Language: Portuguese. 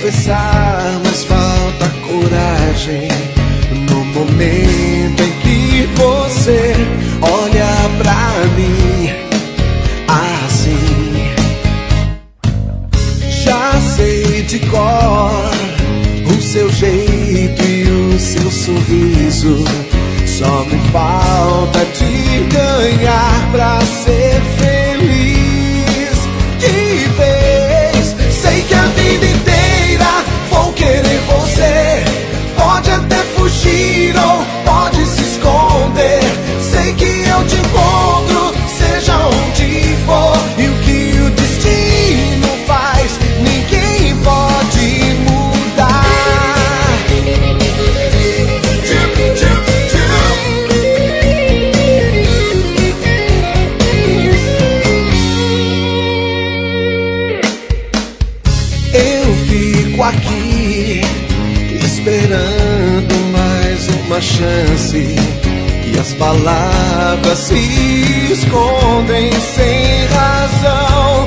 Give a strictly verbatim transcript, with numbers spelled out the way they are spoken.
confessar, mas falta coragem no momento em que você olha pra mim assim. Já sei de cor o seu jeito e o seu sorriso. Só me falta te ganhar pra ser feliz de vez. Sei que a vida inteira vou querer você. Pode até fugir ou pode se esconder. Sei que eu te encontro, seja onde for. E o que o destino faz, ninguém pode mudar. Eu fico aqui esperando mais uma chance, e as palavras se escondem sem razão.